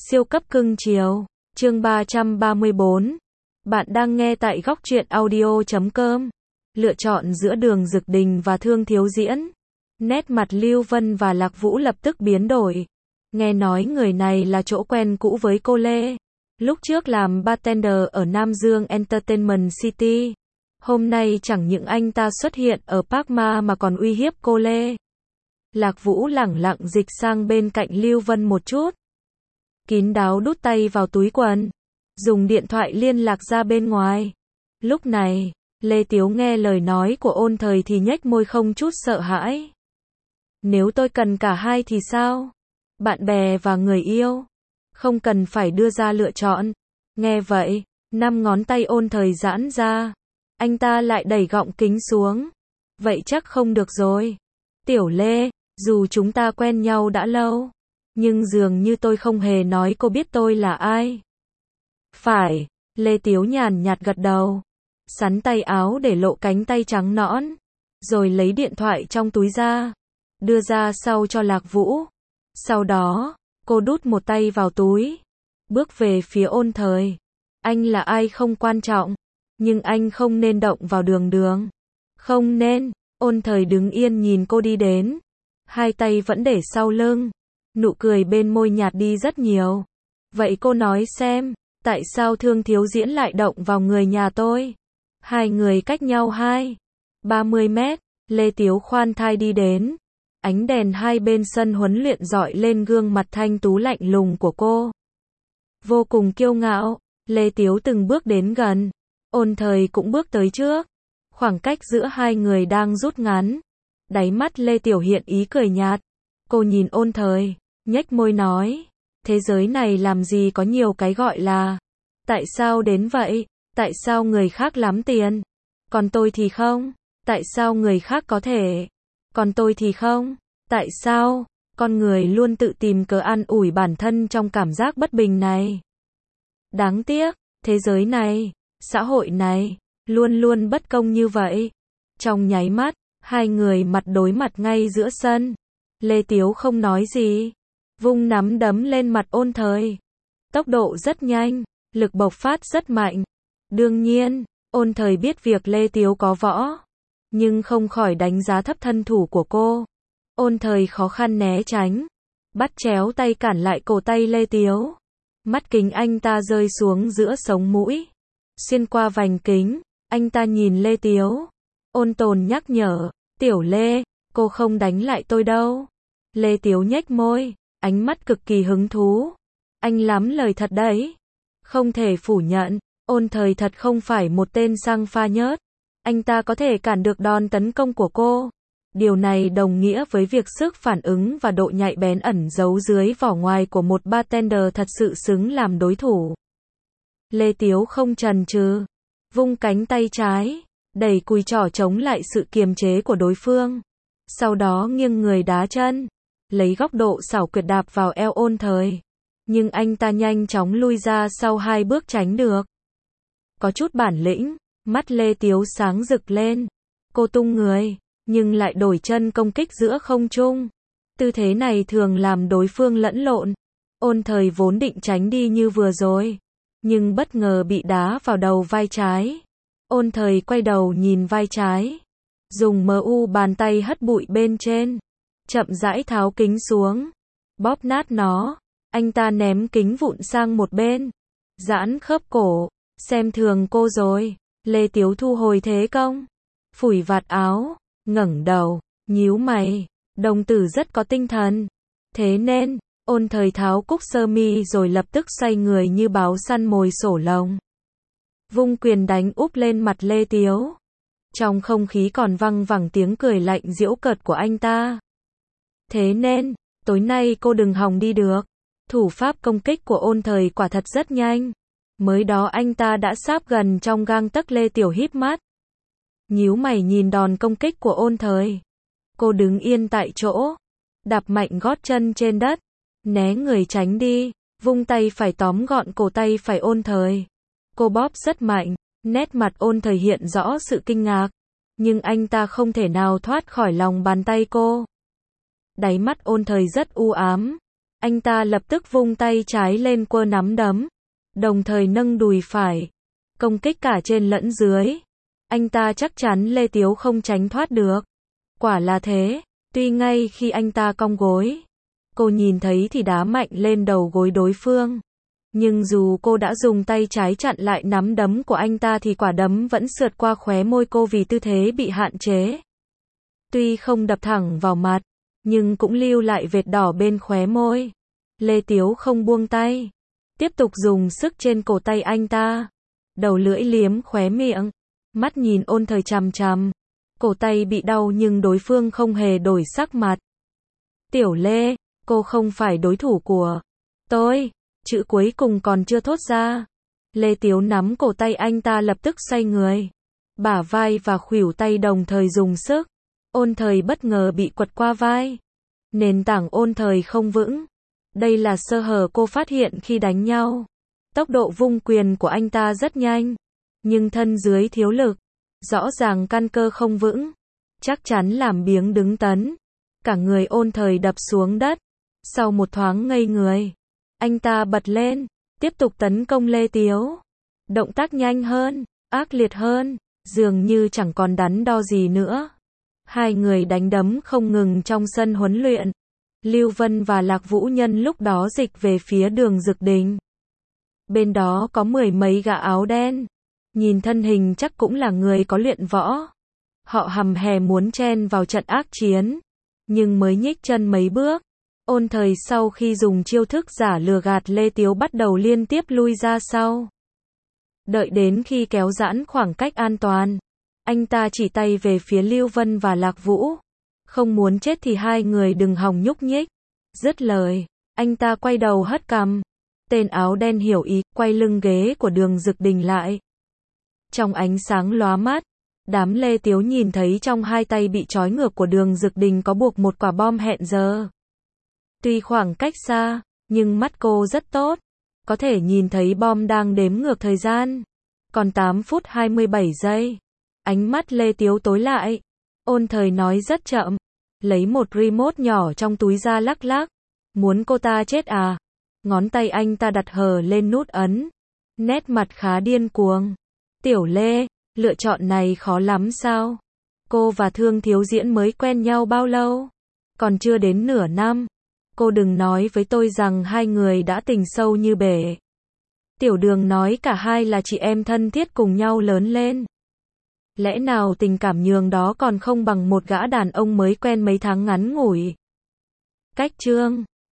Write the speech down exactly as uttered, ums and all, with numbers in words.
Siêu cấp cưng chiều, chương ba trăm ba mươi bốn. Bạn đang nghe tại góc truyện audio chấm com. Lựa chọn giữa Đường Dực Đình và Thương Thiếu Diễn. Nét mặt Lưu Vân và Lạc Vũ lập tức biến đổi. Nghe nói người này là chỗ quen cũ với cô Lê. Lúc trước làm bartender ở Nam Dương Entertainment City. Hôm nay chẳng những anh ta xuất hiện ở Park Ma mà còn uy hiếp cô Lê. Lạc Vũ lẳng lặng dịch sang bên cạnh Lưu Vân một chút. Kín đáo đút tay vào túi quần. Dùng điện thoại liên lạc ra bên ngoài. Lúc này, Lê Tiếu nghe lời nói của Ôn Thời thì nhếch môi không chút sợ hãi. Nếu tôi cần cả hai thì sao? Bạn bè và người yêu. Không cần phải đưa ra lựa chọn. Nghe vậy, năm ngón tay Ôn Thời giãn ra. Anh ta lại đẩy gọng kính xuống. Vậy chắc không được rồi. Tiểu Lê, dù chúng ta quen nhau đã lâu, nhưng dường như tôi không hề nói cô biết tôi là ai. Phải, Lê Tiếu nhàn nhạt gật đầu. Sắn tay áo để lộ cánh tay trắng nõn. Rồi lấy điện thoại trong túi ra. Đưa ra sau cho Lạc Vũ. Sau đó, cô đút một tay vào túi. Bước về phía Ôn Thời. Anh là ai không quan trọng. Nhưng anh không nên động vào Đường Đường. Không nên. Ôn Thời đứng yên nhìn cô đi đến. Hai tay vẫn để sau lưng. Nụ cười bên môi nhạt đi rất nhiều. Vậy cô nói xem, tại sao Thương Thiếu Diễn lại động vào người nhà tôi? Hai người cách nhau hai, ba mươi mét, Lê Tiếu khoan thai đi đến. Ánh đèn hai bên sân huấn luyện rọi lên gương mặt thanh tú lạnh lùng của cô. Vô cùng kiêu ngạo, Lê Tiếu từng bước đến gần. Ôn Thời cũng bước tới trước. Khoảng cách giữa hai người đang rút ngắn. Đáy mắt Lê Tiểu hiện ý cười nhạt. Cô nhìn Ôn Thời, nhếch môi nói. Thế giới này làm gì có nhiều cái gọi là. Tại sao đến vậy? Tại sao người khác lắm tiền? Còn tôi thì không? Tại sao người khác có thể? Còn tôi thì không? Tại sao? Con người luôn tự tìm cớ an ủi bản thân trong cảm giác bất bình này. Đáng tiếc, thế giới này, xã hội này, luôn luôn bất công như vậy. Trong nháy mắt, hai người mặt đối mặt ngay giữa sân. Lê Tiếu không nói gì. Vung nắm đấm lên mặt Ôn Thời. Tốc độ rất nhanh, lực bộc phát rất mạnh. Đương nhiên, Ôn Thời biết việc Lê Tiếu có võ. Nhưng không khỏi đánh giá thấp thân thủ của cô. Ôn Thời khó khăn né tránh. Bắt chéo tay cản lại cổ tay Lê Tiếu. Mắt kính anh ta rơi xuống giữa sống mũi. Xuyên qua vành kính, anh ta nhìn Lê Tiếu. Ôn tồn nhắc nhở, Tiểu Lê, cô không đánh lại tôi đâu. Lê Tiếu nhếch môi, ánh mắt cực kỳ hứng thú. Anh lắm lời thật đấy. Không thể phủ nhận, Ôn Thời thật không phải một tên sang pha nhớt. Anh ta có thể cản được đòn tấn công của cô. Điều này đồng nghĩa với việc sức phản ứng và độ nhạy bén ẩn giấu dưới vỏ ngoài của một bartender thật sự xứng làm đối thủ. Lê Tiếu không chần chừ, vung cánh tay trái, đẩy cùi trỏ chống lại sự kiềm chế của đối phương. Sau đó nghiêng người đá chân, lấy góc độ xảo quyệt đạp vào eo Ôn Thời. Nhưng anh ta nhanh chóng lui ra sau hai bước tránh được. Có chút bản lĩnh, mắt Lê Tiếu sáng rực lên. Cô tung người, nhưng lại đổi chân công kích giữa không trung. Tư thế này thường làm đối phương lẫn lộn. Ôn Thời vốn định tránh đi như vừa rồi, nhưng bất ngờ bị đá vào đầu vai trái. Ôn Thời quay đầu nhìn vai trái. Dùng mờ u bàn tay hất bụi bên trên. Chậm rãi tháo kính xuống. Bóp nát nó. Anh ta ném kính vụn sang một bên. Giãn khớp cổ. Xem thường cô rồi. Lê Tiếu thu hồi thế công. Phủi vạt áo. Ngẩng đầu. Nhíu mày. Đồng tử rất có tinh thần. Thế nên, Ôn Thời tháo cúc sơ mi rồi lập tức xoay người như báo săn mồi sổ lồng. Vung quyền đánh úp lên mặt Lê Tiếu. Trong không khí còn văng vẳng tiếng cười lạnh giễu cợt của anh ta. Thế nên, tối nay cô đừng hòng đi được. Thủ pháp công kích của Ôn Thời quả thật rất nhanh. Mới đó anh ta đã sáp gần trong gang tấc. Lê Tiểu híp mắt. Nhíu mày nhìn đòn công kích của Ôn Thời. Cô đứng yên tại chỗ. Đạp mạnh gót chân trên đất. Né người tránh đi. Vung tay phải tóm gọn cổ tay phải Ôn Thời. Cô bóp rất mạnh. Nét mặt Ôn Thời hiện rõ sự kinh ngạc. Nhưng anh ta không thể nào thoát khỏi lòng bàn tay cô. Đáy mắt Ôn Thời rất u ám. Anh ta lập tức vung tay trái lên quơ nắm đấm, đồng thời nâng đùi phải, công kích cả trên lẫn dưới. Anh ta chắc chắn Lê Tiếu không tránh thoát được. Quả là thế, tuy ngay khi anh ta cong gối, cô nhìn thấy thì đá mạnh lên đầu gối đối phương. Nhưng dù cô đã dùng tay trái chặn lại nắm đấm của anh ta thì quả đấm vẫn sượt qua khóe môi cô vì tư thế bị hạn chế. Tuy không đập thẳng vào mặt, nhưng cũng lưu lại vệt đỏ bên khóe môi. Lê Tiếu không buông tay, tiếp tục dùng sức trên cổ tay anh ta. Đầu lưỡi liếm khóe miệng, mắt nhìn Ôn Thời chằm chằm. Cổ tay bị đau nhưng đối phương không hề đổi sắc mặt. Tiểu Lê, cô không phải đối thủ của tôi. Chữ cuối cùng còn chưa thốt ra. Lê Tiếu nắm cổ tay anh ta lập tức xoay người. Bả vai và khuỷu tay đồng thời dùng sức. Ôn Thời bất ngờ bị quật qua vai. Nền tảng Ôn Thời không vững. Đây là sơ hở cô phát hiện khi đánh nhau. Tốc độ vung quyền của anh ta rất nhanh, nhưng thân dưới thiếu lực. Rõ ràng căn cơ không vững. Chắc chắn làm biếng đứng tấn. Cả người Ôn Thời đập xuống đất. Sau một thoáng ngây người, anh ta bật lên, tiếp tục tấn công Lê Tiếu. Động tác nhanh hơn, ác liệt hơn, dường như chẳng còn đắn đo gì nữa. Hai người đánh đấm không ngừng trong sân huấn luyện. Lưu Vân và Lạc Vũ Nhân lúc đó dịch về phía Đường Dực Đình. Bên đó có mười mấy gã áo đen. Nhìn thân hình chắc cũng là người có luyện võ. Họ hầm hè muốn chen vào trận ác chiến. Nhưng mới nhích chân mấy bước, Ôn Thời sau khi dùng chiêu thức giả lừa gạt Lê Tiếu bắt đầu liên tiếp lui ra sau. Đợi đến khi kéo giãn khoảng cách an toàn, anh ta chỉ tay về phía Lưu Vân và Lạc Vũ. Không muốn chết thì hai người đừng hòng nhúc nhích. Dứt lời, anh ta quay đầu hất cằm. Tên áo đen hiểu ý, quay lưng ghế của Đường Dực Đình lại. Trong ánh sáng lóa mắt, đám Lê Tiếu nhìn thấy trong hai tay bị trói ngược của Đường Dực Đình có buộc một quả bom hẹn giờ. Tuy khoảng cách xa, nhưng mắt cô rất tốt. Có thể nhìn thấy bom đang đếm ngược thời gian. Còn tám phút hai mươi bảy giây. Ánh mắt Lê Tiếu tối lại. Ôn Thời nói rất chậm. Lấy một remote nhỏ trong túi ra lắc lắc. Muốn cô ta chết à? Ngón tay anh ta đặt hờ lên nút ấn. Nét mặt khá điên cuồng. Tiểu Lê, lựa chọn này khó lắm sao? Cô và Thương Thiếu Diễn mới quen nhau bao lâu? Còn chưa đến nửa năm. Cô đừng nói với tôi rằng hai người đã tình sâu như bể. Tiểu Đường nói cả hai là chị em thân thiết cùng nhau lớn lên. Lẽ nào tình cảm nhường đó còn không bằng một gã đàn ông mới quen mấy tháng ngắn ngủi. Cách chương